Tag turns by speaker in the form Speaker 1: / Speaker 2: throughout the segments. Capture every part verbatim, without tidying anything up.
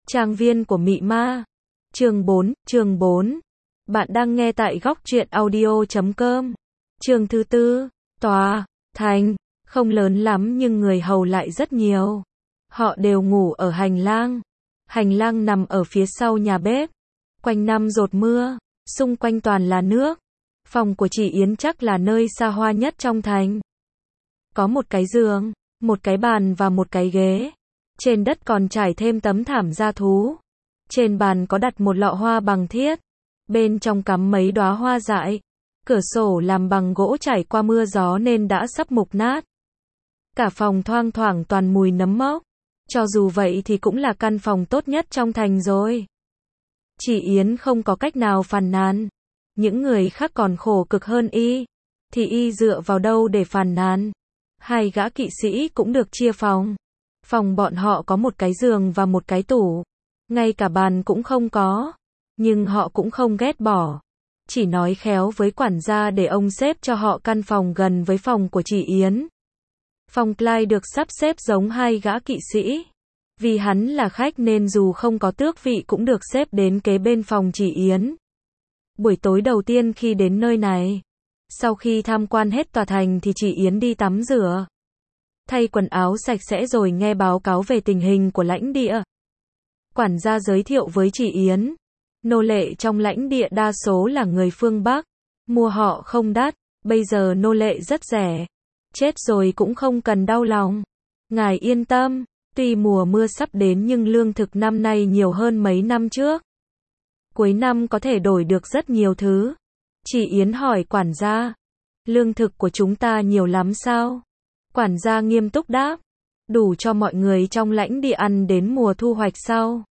Speaker 1: Trang viên của mị ma. Chương bốn, chương bốn. Bạn đang nghe tại góc truyện audio chấm com. Chương thứ tư, tòa, thành, không lớn lắm nhưng người hầu lại rất nhiều. Họ đều ngủ ở hành lang. Hành lang nằm ở phía sau nhà bếp. Quanh năm dột mưa, xung quanh toàn là nước. Phòng của chị Yến chắc là nơi xa hoa nhất trong thành. Có một cái giường, một cái bàn và một cái ghế. Trên đất còn trải thêm tấm thảm da thú. Trên bàn có đặt một lọ hoa bằng thiết. Bên trong cắm mấy đóa hoa dại. Cửa sổ làm bằng gỗ trải qua mưa gió nên đã sắp mục nát. Cả phòng thoang thoảng toàn mùi nấm mốc. Cho dù vậy thì cũng là căn phòng tốt nhất trong thành rồi. Chị Yến không có cách nào phàn nàn. Những người khác còn khổ cực hơn y. Thì y dựa vào đâu để phàn nàn. Hai gã kỵ sĩ cũng được chia phòng. Phòng bọn họ có một cái giường và một cái tủ. Ngay cả bàn cũng không có. Nhưng họ cũng không ghét bỏ. Chỉ nói khéo với quản gia để ông xếp cho họ căn phòng gần với phòng của chị Yến. Phòng Clyde được sắp xếp giống hai gã kỵ sĩ. Vì hắn là khách nên dù không có tước vị cũng được xếp đến kế bên phòng chị Yến. Buổi tối đầu tiên khi đến nơi này. Sau khi tham quan hết tòa thành thì chị Yến đi tắm rửa. Thay quần áo sạch sẽ rồi nghe báo cáo về tình hình của lãnh địa. Quản gia giới thiệu với chị Yến. Nô lệ trong lãnh địa đa số là người phương Bắc. Mua họ không đắt. Bây giờ nô lệ rất rẻ. Chết rồi cũng không cần đau lòng. Ngài yên tâm. Tuy mùa mưa sắp đến nhưng lương thực năm nay nhiều hơn mấy năm trước. Cuối năm có thể đổi được rất nhiều thứ. Chị Yến hỏi quản gia. Lương thực của chúng ta nhiều lắm sao? Quản gia nghiêm túc đáp. Đủ cho mọi người trong lãnh địa ăn đến mùa thu hoạch sau.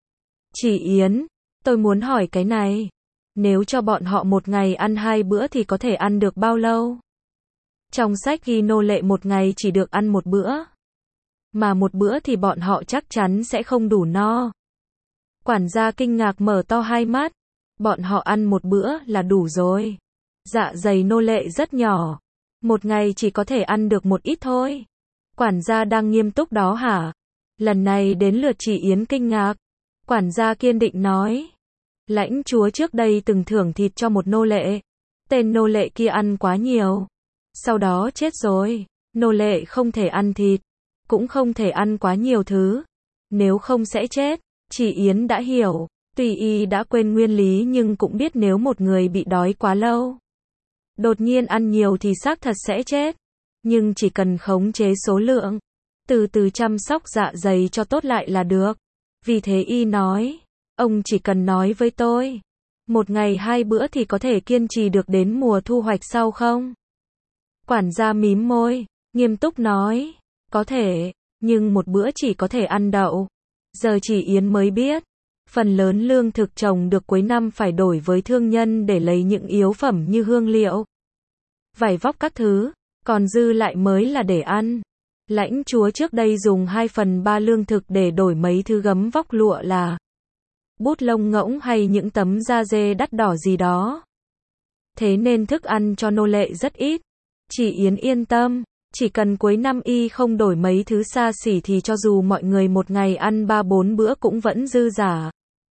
Speaker 1: Chị Yến, tôi muốn hỏi cái này. Nếu cho bọn họ một ngày ăn hai bữa thì có thể ăn được bao lâu? Trong sách ghi nô lệ một ngày chỉ được ăn một bữa. Mà một bữa thì bọn họ chắc chắn sẽ không đủ no. Quản gia kinh ngạc mở to hai mắt. Bọn họ ăn một bữa là đủ rồi. Dạ dày nô lệ rất nhỏ. Một ngày chỉ có thể ăn được một ít thôi. Quản gia đang nghiêm túc đó hả? Lần này đến lượt chị Yến kinh ngạc. Quản gia kiên định nói. Lãnh chúa trước đây từng thưởng thịt cho một nô lệ. Tên nô lệ kia ăn quá nhiều. Sau đó chết rồi. Nô lệ không thể ăn thịt. Cũng không thể ăn quá nhiều thứ. Nếu không sẽ chết. Chị Yến đã hiểu. Tuy y đã quên nguyên lý nhưng cũng biết nếu một người bị đói quá lâu. Đột nhiên ăn nhiều thì xác thật sẽ chết. Nhưng chỉ cần khống chế số lượng. Từ từ chăm sóc dạ dày cho tốt lại là được. Vì thế y nói. Ông chỉ cần nói với tôi. Một ngày hai bữa thì có thể kiên trì được đến mùa thu hoạch sau không? Quản gia mím môi. Nghiêm túc nói. Có thể. Nhưng một bữa chỉ có thể ăn đậu. Giờ chị Yến mới biết. Phần lớn lương thực trồng được cuối năm phải đổi với thương nhân để lấy những yếu phẩm như hương liệu, vải vóc các thứ, còn dư lại mới là để ăn. Lãnh chúa trước đây dùng hai phần ba lương thực để đổi mấy thứ gấm vóc lụa là bút lông ngỗng hay những tấm da dê đắt đỏ gì đó. Thế nên thức ăn cho nô lệ rất ít. Chị Yến yên tâm, chỉ cần cuối năm y không đổi mấy thứ xa xỉ thì cho dù mọi người một ngày ăn ba bốn bữa cũng vẫn dư giả.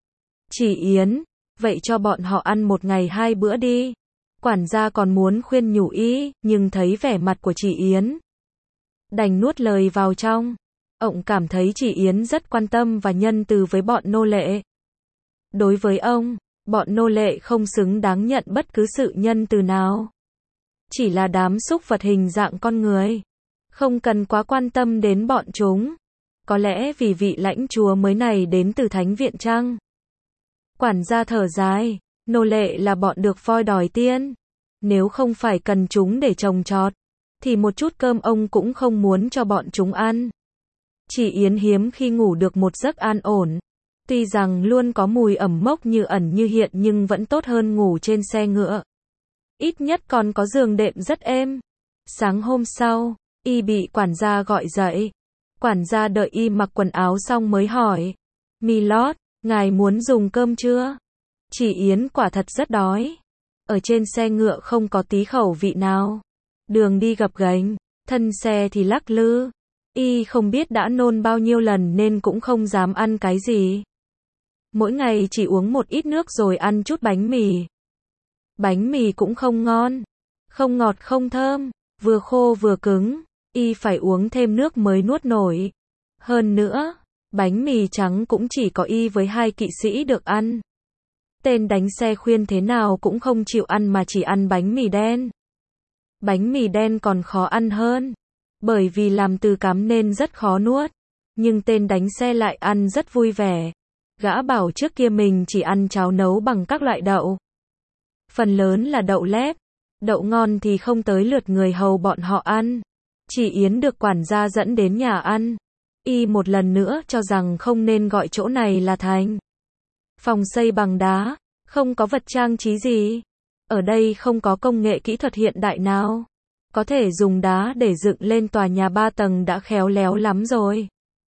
Speaker 1: Chị Yến, vậy cho bọn họ ăn một ngày hai bữa đi. Quản gia còn muốn khuyên nhủ y, nhưng thấy vẻ mặt của chị Yến. Đành nuốt lời vào trong. Ông cảm thấy chị Yến rất quan tâm và nhân từ với bọn nô lệ. Đối với ông, bọn nô lệ không xứng đáng nhận bất cứ sự nhân từ nào. Chỉ là đám súc vật hình dạng con người. Không cần quá quan tâm đến bọn chúng. Có lẽ vì vị lãnh chúa mới này đến từ thánh viện chăng? Quản gia thở dài. Nô lệ là bọn được voi đòi tiên. Nếu không phải cần chúng để trồng trọt, thì một chút cơm ông cũng không muốn cho bọn chúng ăn. Chị Yến hiếm khi ngủ được một giấc an ổn. Tuy rằng luôn có mùi ẩm mốc như ẩn như hiện nhưng vẫn tốt hơn ngủ trên xe ngựa. Ít nhất còn có giường đệm rất êm. Sáng hôm sau, y bị quản gia gọi dậy. Quản gia đợi y mặc quần áo xong mới hỏi. Milord, ngài muốn dùng cơm chưa? Chị Yến quả thật rất đói. Ở trên xe ngựa không có tí khẩu vị nào. Đường đi gập ghềnh, thân xe thì lắc lư. Y không biết đã nôn bao nhiêu lần nên cũng không dám ăn cái gì. Mỗi ngày chỉ uống một ít nước rồi ăn chút bánh mì. Bánh mì cũng không ngon, không ngọt không thơm, vừa khô vừa cứng, y phải uống thêm nước mới nuốt nổi. Hơn nữa, bánh mì trắng cũng chỉ có y với hai kỵ sĩ được ăn. Tên đánh xe khuyên thế nào cũng không chịu ăn mà chỉ ăn bánh mì đen. Bánh mì đen còn khó ăn hơn, bởi vì làm từ cám nên rất khó nuốt. Nhưng tên đánh xe lại ăn rất vui vẻ. Gã bảo trước kia mình chỉ ăn cháo nấu bằng các loại đậu. Phần lớn là đậu lép. Đậu ngon thì không tới lượt người hầu bọn họ ăn. Chị Yến được quản gia dẫn đến nhà ăn. Y một lần nữa cho rằng không nên gọi chỗ này là thành. Phòng xây bằng đá, không có vật trang trí gì. Ở đây không có công nghệ kỹ thuật hiện đại nào. Có thể dùng đá để dựng lên tòa nhà ba tầng đã khéo léo lắm rồi.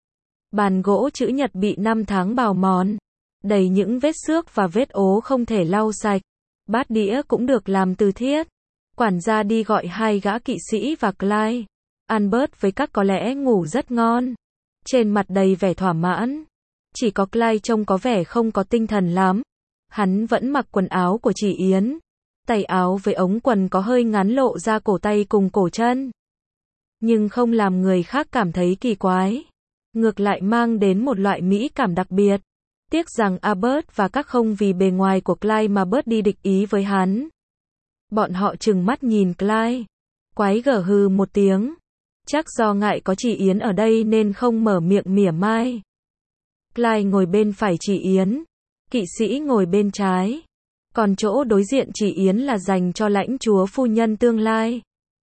Speaker 1: Bàn gỗ chữ nhật bị năm tháng bào mòn, đầy những vết xước và vết ố không thể lau sạch. Bát đĩa cũng được làm từ thiết. Quản gia đi gọi hai gã kỵ sĩ và Clyde. Albert với các có lẽ ngủ rất ngon. Trên mặt đầy vẻ thỏa mãn. Chỉ có Clyde trông có vẻ không có tinh thần lắm. Hắn vẫn mặc quần áo của chị Yến. Tay áo với ống quần có hơi ngắn lộ ra cổ tay cùng cổ chân. Nhưng không làm người khác cảm thấy kỳ quái. Ngược lại mang đến một loại mỹ cảm đặc biệt. Tiếc rằng Albert và các không vì bề ngoài của Clyde mà bớt đi địch ý với hắn. Bọn họ trừng mắt nhìn Clyde. Quái gở hừ một tiếng. Chắc do ngại có chị Yến ở đây nên không mở miệng mỉa mai. Clyde ngồi bên phải chị Yến. Kỵ sĩ ngồi bên trái. Còn chỗ đối diện chị Yến là dành cho lãnh chúa phu nhân tương lai.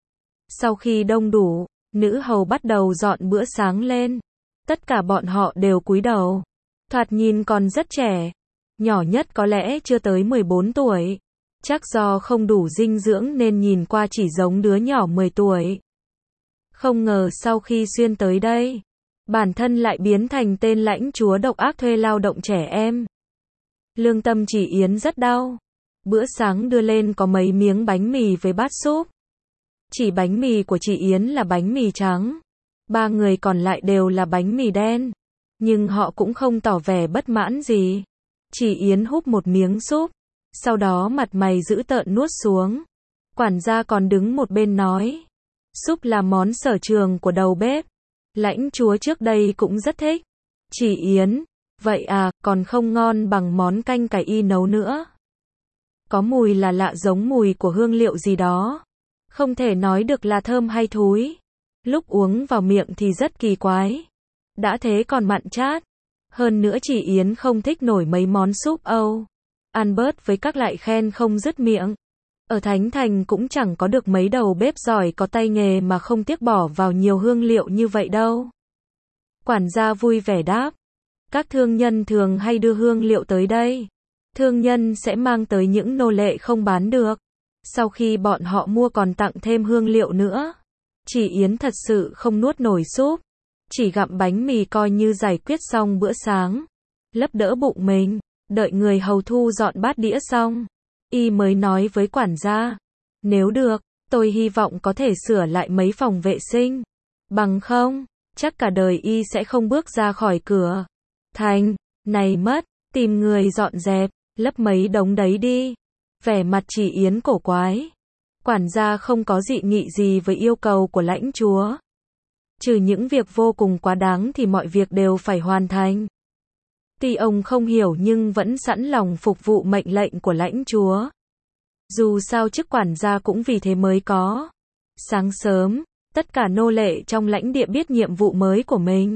Speaker 1: Sau khi đông đủ, nữ hầu bắt đầu dọn bữa sáng lên. Tất cả bọn họ đều cúi đầu. Thoạt nhìn còn rất trẻ. Nhỏ nhất có lẽ chưa tới mười bốn tuổi. Chắc do không đủ dinh dưỡng nên nhìn qua chỉ giống đứa nhỏ mười tuổi. Không ngờ sau khi xuyên tới đây, bản thân lại biến thành tên lãnh chúa độc ác thuê lao động trẻ em. Lương tâm chị Yến rất đau. Bữa sáng đưa lên có mấy miếng bánh mì với bát súp. Chỉ bánh mì của chị Yến là bánh mì trắng. Ba người còn lại đều là bánh mì đen. Nhưng họ cũng không tỏ vẻ bất mãn gì. Chị Yến húp một miếng súp. Sau đó mặt mày dữ tợn nuốt xuống. Quản gia còn đứng một bên nói. Súp là món sở trường của đầu bếp. Lãnh chúa trước đây cũng rất thích. Chị Yến. Vậy à, còn không ngon bằng món canh cải y nấu nữa. Có mùi là lạ giống mùi của hương liệu gì đó. Không thể nói được là thơm hay thúi. Lúc uống vào miệng thì rất kỳ quái. Đã thế còn mặn chát. Hơn nữa chị Yến không thích nổi mấy món súp Âu. Albert với các lại khen không dứt miệng. Ở Thánh Thành cũng chẳng có được mấy đầu bếp giỏi có tay nghề mà không tiếc bỏ vào nhiều hương liệu như vậy đâu. Quản gia vui vẻ đáp. Các thương nhân thường hay đưa hương liệu tới đây. Thương nhân sẽ mang tới những nô lệ không bán được. Sau khi bọn họ mua còn tặng thêm hương liệu nữa. Chị Yến thật sự không nuốt nổi súp. Chỉ gặm bánh mì coi như giải quyết xong bữa sáng. Lấp đỡ bụng mình. Đợi người hầu thu dọn bát đĩa xong. Y mới nói với quản gia. Nếu được, tôi hy vọng có thể sửa lại mấy phòng vệ sinh. Bằng không, chắc cả đời Y sẽ không bước ra khỏi cửa. Thành, này mất, tìm người dọn dẹp, lấp mấy đống đấy đi. Vẻ mặt chị Yến cổ quái. Quản gia không có dị nghị gì với yêu cầu của lãnh chúa. Trừ những việc vô cùng quá đáng thì mọi việc đều phải hoàn thành. Tuy ông không hiểu nhưng vẫn sẵn lòng phục vụ mệnh lệnh của lãnh chúa. Dù sao chức quản gia cũng vì thế mới có. Sáng sớm, tất cả nô lệ trong lãnh địa biết nhiệm vụ mới của mình.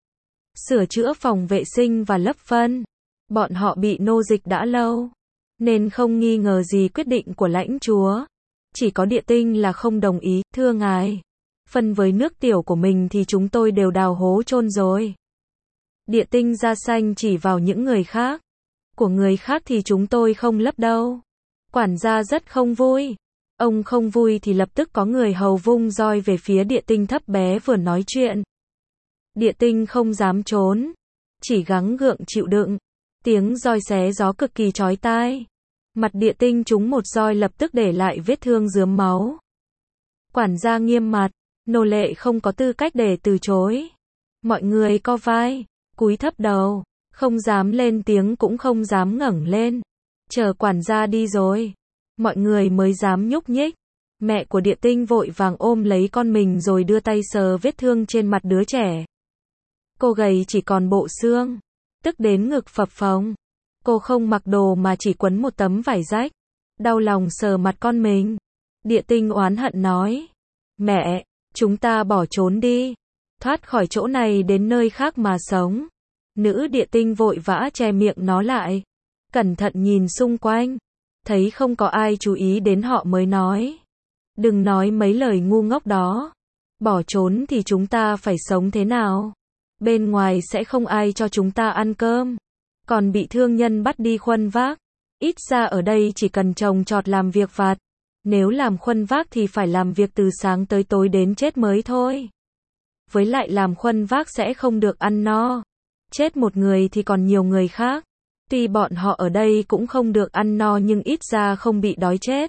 Speaker 1: Sửa chữa phòng vệ sinh và lấp phân. Bọn họ bị nô dịch đã lâu, nên không nghi ngờ gì quyết định của lãnh chúa. Chỉ có Địa Tinh là không đồng ý. Thưa ngài, phân với nước tiểu của mình thì chúng tôi đều đào hố chôn rồi. Địa Tinh da xanh chỉ vào những người khác. Của người khác thì chúng tôi không lấp đâu. Quản gia rất không vui. Ông không vui thì lập tức có người hầu vung roi về phía Địa Tinh thấp bé vừa nói chuyện. Địa Tinh không dám trốn, chỉ gắng gượng chịu đựng. Tiếng roi xé gió cực kỳ chói tai. Mặt Địa Tinh trúng một roi lập tức để lại vết thương rướm máu. Quản gia nghiêm mặt, nô lệ không có tư cách để từ chối. Mọi người co vai, cúi thấp đầu, Không dám lên tiếng cũng không dám ngẩng lên. Chờ quản gia đi rồi, mọi người mới dám nhúc nhích. Mẹ của Địa Tinh vội vàng ôm lấy con mình rồi đưa tay sờ vết thương trên mặt đứa trẻ. Cô gầy chỉ còn bộ xương, tức đến ngực phập phồng. Cô không mặc đồ mà chỉ quấn một tấm vải rách. Đau lòng sờ mặt con mình. Địa Tinh oán hận nói. Mẹ, chúng ta bỏ trốn đi. Thoát khỏi chỗ này đến nơi khác mà sống. Nữ Địa Tinh vội vã che miệng nó lại. Cẩn thận nhìn xung quanh. Thấy không có ai chú ý đến họ mới nói. Đừng nói mấy lời ngu ngốc đó. Bỏ trốn thì chúng ta phải sống thế nào? Bên ngoài sẽ không ai cho chúng ta ăn cơm. Còn bị thương nhân bắt đi khuân vác. Ít ra ở đây chỉ cần trồng trọt làm việc vặt. Nếu làm khuân vác thì phải làm việc từ sáng tới tối đến chết mới thôi. Với lại làm khuân vác sẽ không được ăn no. Chết một người thì còn nhiều người khác. Tuy bọn họ ở đây cũng không được ăn no nhưng ít ra không bị đói chết.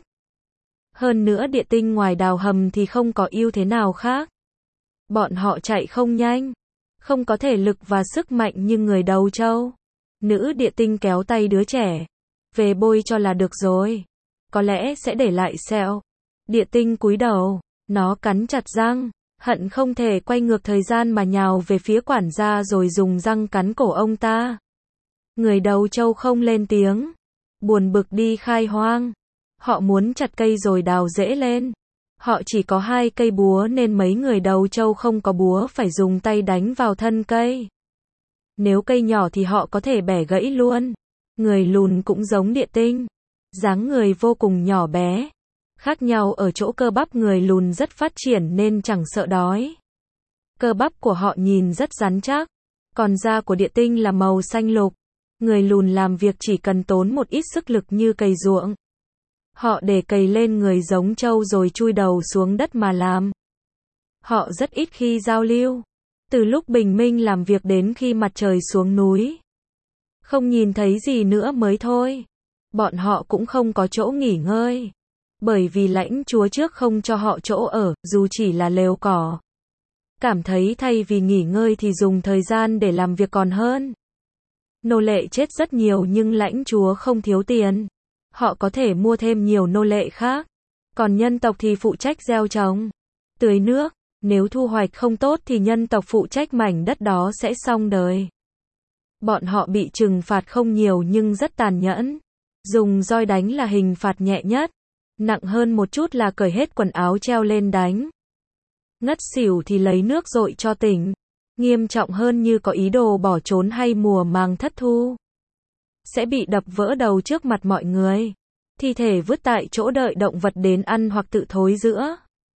Speaker 1: Hơn nữa Địa Tinh ngoài đào hầm thì không có ưu thế nào khác. Bọn họ chạy không nhanh. Không có thể lực và sức mạnh như người đầu trâu. Nữ Địa Tinh kéo tay đứa trẻ. Về bôi cho là được rồi. Có lẽ sẽ để lại sẹo. Địa Tinh cúi đầu. Nó cắn chặt răng. Hận không thể quay ngược thời gian mà nhào về phía quản gia rồi dùng răng cắn cổ ông ta. Người đầu trâu không lên tiếng. Buồn bực đi khai hoang. Họ muốn chặt cây rồi đào rễ lên. Họ chỉ có hai cây búa nên mấy người đầu trâu không có búa phải dùng tay đánh vào thân cây. Nếu cây nhỏ thì họ có thể bẻ gãy luôn. Người lùn cũng giống Địa Tinh. Dáng người vô cùng nhỏ bé. Khác nhau ở chỗ cơ bắp người lùn rất phát triển nên chẳng sợ đói. Cơ bắp của họ nhìn rất rắn chắc. Còn da của Địa Tinh là màu xanh lục. Người lùn làm việc chỉ cần tốn một ít sức lực như cày ruộng. Họ để cày lên người giống trâu rồi chui đầu xuống đất mà làm. Họ rất ít khi giao lưu. Từ lúc bình minh làm việc đến khi mặt trời xuống núi. Không nhìn thấy gì nữa mới thôi. Bọn họ cũng không có chỗ nghỉ ngơi. Bởi vì lãnh chúa trước không cho họ chỗ ở, dù chỉ là lều cỏ. Cảm thấy thay vì nghỉ ngơi thì dùng thời gian để làm việc còn hơn. Nô lệ chết rất nhiều nhưng lãnh chúa không thiếu tiền. Họ có thể mua thêm nhiều nô lệ khác. Còn nhân tộc thì phụ trách gieo trồng, tưới nước. Nếu thu hoạch không tốt thì nhân tộc phụ trách mảnh đất đó sẽ xong đời. Bọn họ bị trừng phạt không nhiều nhưng rất tàn nhẫn. Dùng roi đánh là hình phạt nhẹ nhất. Nặng hơn một chút là cởi hết quần áo treo lên đánh. Ngất xỉu thì lấy nước dội cho tỉnh. Nghiêm trọng hơn như có ý đồ bỏ trốn hay mùa màng thất thu. Sẽ bị đập vỡ đầu trước mặt mọi người. Thi thể vứt tại chỗ đợi động vật đến ăn hoặc tự thối rữa.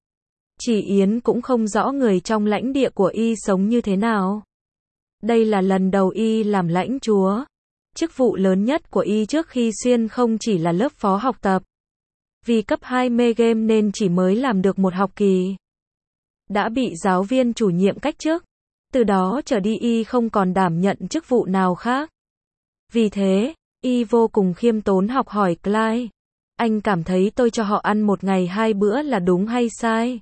Speaker 1: Chỉ Yến cũng không rõ người trong lãnh địa của y sống như thế nào. Đây là lần đầu y làm lãnh chúa. Chức vụ lớn nhất của y trước khi xuyên không chỉ là lớp phó học tập. Vì cấp hai mê game nên chỉ mới làm được một học kỳ. Đã bị giáo viên chủ nhiệm cách chức. Từ đó trở đi y không còn đảm nhận chức vụ nào khác. Vì thế, y vô cùng khiêm tốn học hỏi Clyde. Anh cảm thấy tôi cho họ ăn một ngày hai bữa là đúng hay sai?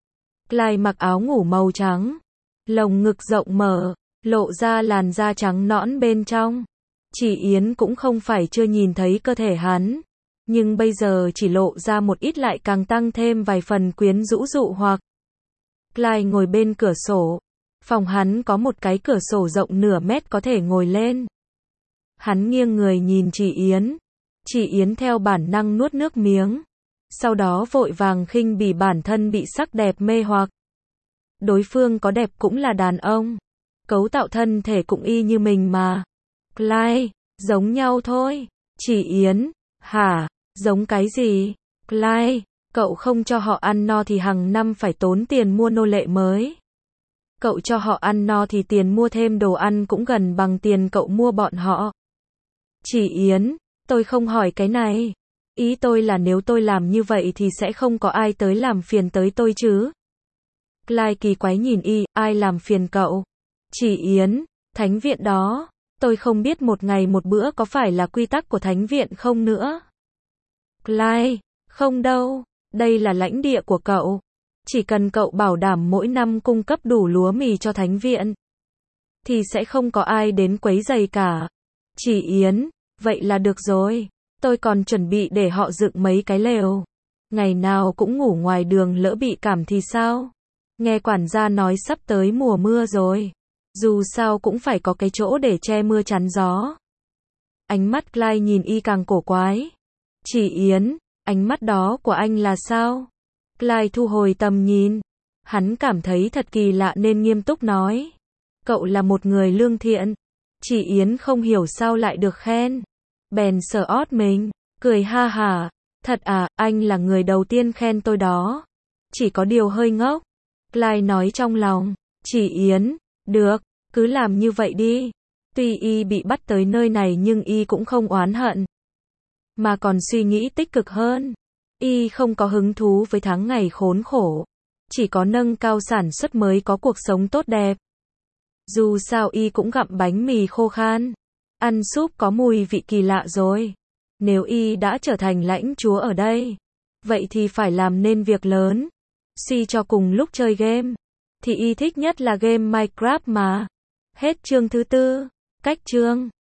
Speaker 1: Clyde mặc áo ngủ màu trắng. Lồng ngực rộng mở, lộ ra làn da trắng nõn bên trong. Chỉ Yến cũng không phải chưa nhìn thấy cơ thể hắn. Nhưng bây giờ chỉ lộ ra một ít lại càng tăng thêm vài phần quyến rũ dụ hoặc. Clyde ngồi bên cửa sổ. Phòng hắn có một cái cửa sổ rộng nửa mét có thể ngồi lên. Hắn nghiêng người nhìn Chỉ Yến. Chỉ Yến theo bản năng nuốt nước miếng. Sau đó vội vàng khinh bỉ bản thân bị sắc đẹp mê hoặc. Đối phương có đẹp cũng là đàn ông. Cấu tạo thân thể cũng y như mình mà. Clyde, giống nhau thôi. Chỉ Yến, hả, giống cái gì? Clyde, cậu không cho họ ăn no thì hàng năm phải tốn tiền mua nô lệ mới. Cậu cho họ ăn no thì tiền mua thêm đồ ăn cũng gần bằng tiền cậu mua bọn họ. Chỉ Yến, tôi không hỏi cái này. Ý tôi là nếu tôi làm như vậy thì sẽ không có ai tới làm phiền tới tôi chứ. Clyde kỳ quái nhìn y, ai làm phiền cậu? Chỉ Yến, thánh viện đó. Tôi không biết một ngày một bữa có phải là quy tắc của thánh viện không nữa. Clyde, không đâu, đây là lãnh địa của cậu. Chỉ cần cậu bảo đảm mỗi năm cung cấp đủ lúa mì cho thánh viện. thì sẽ không có ai đến quấy rầy cả. Chỉ Yến, vậy là được rồi. Tôi còn chuẩn bị để họ dựng mấy cái lều. Ngày nào cũng ngủ ngoài đường lỡ bị cảm thì sao? Nghe quản gia nói sắp tới mùa mưa rồi. Dù sao cũng phải có cái chỗ để che mưa chắn gió. Ánh mắt Clyde nhìn y càng cổ quái. Chỉ Yến, ánh mắt đó của anh là sao? Clyde thu hồi tầm nhìn. Hắn cảm thấy thật kỳ lạ nên nghiêm túc nói. Cậu là một người lương thiện. Chỉ Yến không hiểu sao lại được khen. Bèn sờ ót mình, cười ha hả. Thật à, anh là người đầu tiên khen tôi đó. Chỉ có điều hơi ngốc. Clyde nói trong lòng. Chỉ Yến, được, cứ làm như vậy đi. Tuy y bị bắt tới nơi này nhưng y cũng không oán hận. Mà còn suy nghĩ tích cực hơn. Y không có hứng thú với tháng ngày khốn khổ. Chỉ có nâng cao sản xuất mới có cuộc sống tốt đẹp. Dù sao y cũng gặm bánh mì khô khan. Ăn súp có mùi vị kỳ lạ rồi. Nếu y đã trở thành lãnh chúa ở đây, vậy thì phải làm nên việc lớn. Suy cho cùng lúc chơi game, thì y thích nhất là game Minecraft mà. Hết chương thứ tư. Cách chương